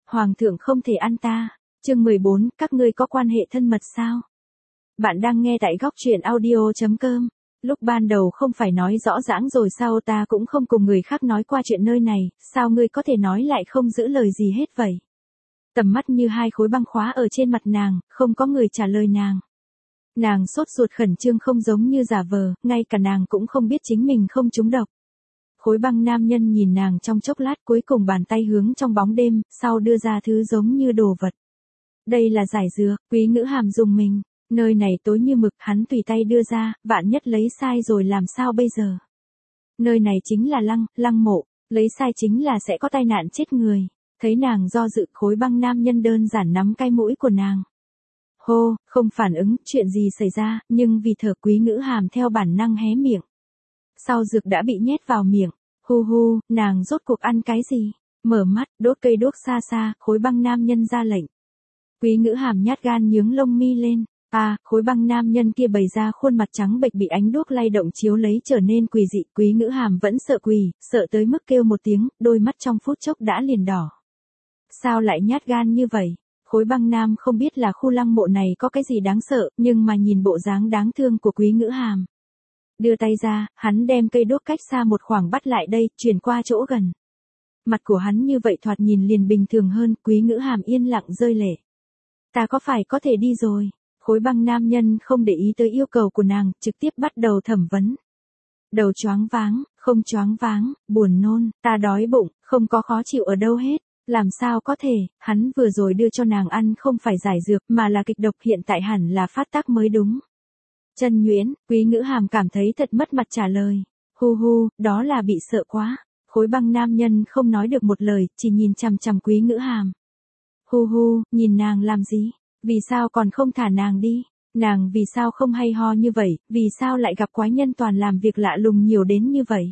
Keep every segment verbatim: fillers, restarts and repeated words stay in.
Hoàng thượng không thể ăn ta. Chương mười bốn, các ngươi có quan hệ thân mật sao? Bạn đang nghe tại góc truyện audio chấm com. Lúc ban đầu không phải nói rõ ràng rồi sao, ta cũng không cùng người khác nói qua chuyện nơi này, sao ngươi có thể nói lại không giữ lời gì hết vậy? Tầm mắt như hai khối băng khóa ở trên mặt nàng, không có người trả lời nàng. Nàng sốt ruột khẩn trương không giống như giả vờ, ngay cả nàng cũng không biết chính mình không trúng độc. Khối băng nam nhân nhìn nàng trong chốc lát, cuối cùng bàn tay hướng trong bóng đêm, sau đưa ra thứ giống như đồ vật. Đây là giải dược. Quý Ngữ Hàm dùng mình. Nơi này tối như mực, hắn tùy tay đưa ra, vạn nhất lấy sai rồi làm sao bây giờ? Nơi này chính là lăng, lăng mộ, lấy sai chính là sẽ có tai nạn chết người. Thấy nàng do dự, khối băng nam nhân đơn giản nắm cái mũi của nàng. Hô, không phản ứng, chuyện gì xảy ra, nhưng vì thở Quý Ngữ Hàm theo bản năng hé miệng. Sau dược đã bị nhét vào miệng. Hu hu, nàng rốt cuộc ăn cái gì? Mở mắt, đốt cây đuốc xa xa, khối băng nam nhân ra lệnh. Quý Ngữ Hàm nhát gan nhướng lông mi lên. À, khối băng nam nhân kia bày ra khuôn mặt trắng bệch bị ánh đuốc lay động chiếu lấy trở nên quỷ dị. Quý Ngữ Hàm vẫn sợ quỷ, sợ tới mức kêu một tiếng, đôi mắt trong phút chốc đã liền đỏ. Sao lại nhát gan như vậy? Khối băng nam không biết là khu lăng mộ này có cái gì đáng sợ, nhưng mà nhìn bộ dáng đáng thương của Quý Ngữ Hàm. Đưa tay ra, hắn đem cây đuốc cách xa một khoảng bắt lại đây, chuyển qua chỗ gần. Mặt của hắn như vậy thoạt nhìn liền bình thường hơn, Quý Ngữ Hàm yên lặng rơi lệ. Ta có phải có thể đi rồi? Khối băng nam nhân không để ý tới yêu cầu của nàng, trực tiếp bắt đầu thẩm vấn. Đầu choáng váng, không choáng váng, buồn nôn, ta đói bụng, không có khó chịu ở đâu hết. Làm sao có thể, hắn vừa rồi đưa cho nàng ăn không phải giải dược mà là kịch độc, hiện tại hẳn là phát tác mới đúng. Chân nhuyễn, Quý Ngữ Hàm cảm thấy thật mất mặt trả lời. Hu hu, đó là bị sợ quá. Khối băng nam nhân không nói được một lời, chỉ nhìn chằm chằm Quý Ngữ Hàm. Hu hu, nhìn nàng làm gì? Vì sao còn không thả nàng đi? Nàng vì sao không hay ho như vậy? Vì sao lại gặp quái nhân toàn làm việc lạ lùng nhiều đến như vậy?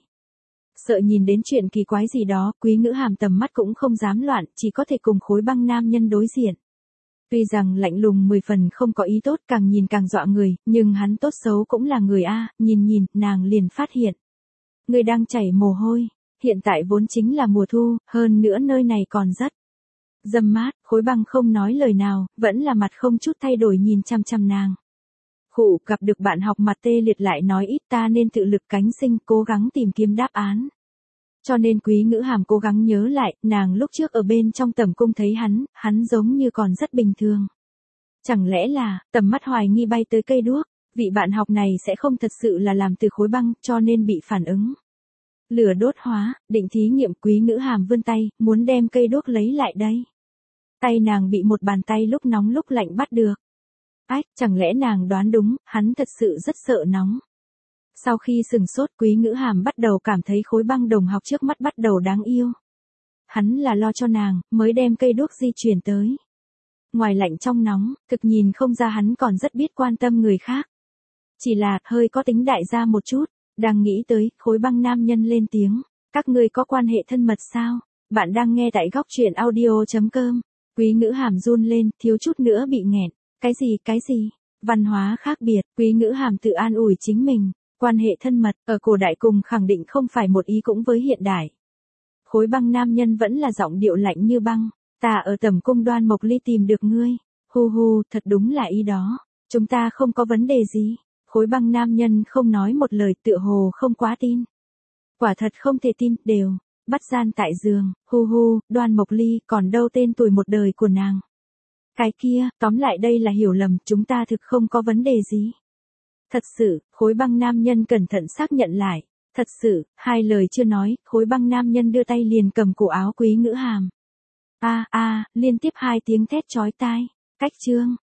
Sợ nhìn đến chuyện kỳ quái gì đó, Quý Ngữ Hàm tầm mắt cũng không dám loạn, chỉ có thể cùng khối băng nam nhân đối diện. Tuy rằng lạnh lùng mười phần không có ý tốt, càng nhìn càng dọa người, nhưng hắn tốt xấu cũng là người a, nhìn nhìn, nàng liền phát hiện. Người đang chảy mồ hôi, hiện tại vốn chính là mùa thu, hơn nữa nơi này còn rất râm mát. Khối băng không nói lời nào, vẫn là mặt không chút thay đổi nhìn chăm chăm nàng. Khụ, gặp được bạn học mặt tê liệt lại nói ít, ta nên tự lực cánh sinh, cố gắng tìm kiếm đáp án. Cho nên Quý Ngữ Hàm cố gắng nhớ lại, nàng lúc trước ở bên trong tẩm cung thấy hắn, hắn giống như còn rất bình thường. Chẳng lẽ là, tầm mắt hoài nghi bay tới cây đuốc, vị bạn học này sẽ không thật sự là làm từ khối băng, cho nên bị phản ứng. Lửa đốt hóa, định thí nghiệm. Quý Ngữ Hàm vươn tay, muốn đem cây đuốc lấy lại đây. Tay nàng bị một bàn tay lúc nóng lúc lạnh bắt được. Ách, chẳng lẽ nàng đoán đúng, hắn thật sự rất sợ nóng. Sau khi sừng sốt, Quý Ngữ Hàm bắt đầu cảm thấy khối băng đồng học trước mắt bắt đầu đáng yêu. Hắn là lo cho nàng, mới đem cây đuốc di chuyển tới. Ngoài lạnh trong nóng, thực nhìn không ra hắn còn rất biết quan tâm người khác. Chỉ là, hơi có tính đại gia một chút. Đang nghĩ tới, khối băng nam nhân lên tiếng. Các ngươi có quan hệ thân mật sao? Bạn đang nghe tại góc truyện audio chấm com. Quý Ngữ Hàm run lên, thiếu chút nữa bị nghẹn. Cái gì, cái gì? Văn hóa khác biệt. Quý Ngữ Hàm tự an ủi chính mình. Quan hệ thân mật, ở cổ đại cùng khẳng định không phải một ý cũng với hiện đại. Khối băng nam nhân vẫn là giọng điệu lạnh như băng. Ta ở tẩm cung Đoan Mộc Ly tìm được ngươi. Hu hu, thật đúng là ý đó. Chúng ta không có vấn đề gì. Khối băng nam nhân không nói một lời, tựa hồ không quá tin. Quả thật không thể tin, đều. Bắt gian tại giường, hu hu, Đoan Mộc Ly, còn đâu tên tuổi một đời của nàng. Cái kia, tóm lại đây là hiểu lầm, chúng ta thực không có vấn đề gì. Thật sự, khối băng nam nhân cẩn thận xác nhận lại. Thật sự, hai lời chưa nói, khối băng nam nhân đưa tay liền cầm cổ áo Quý Ngữ Hàm. A a, liên tiếp hai tiếng thét chói tai. Cách chương.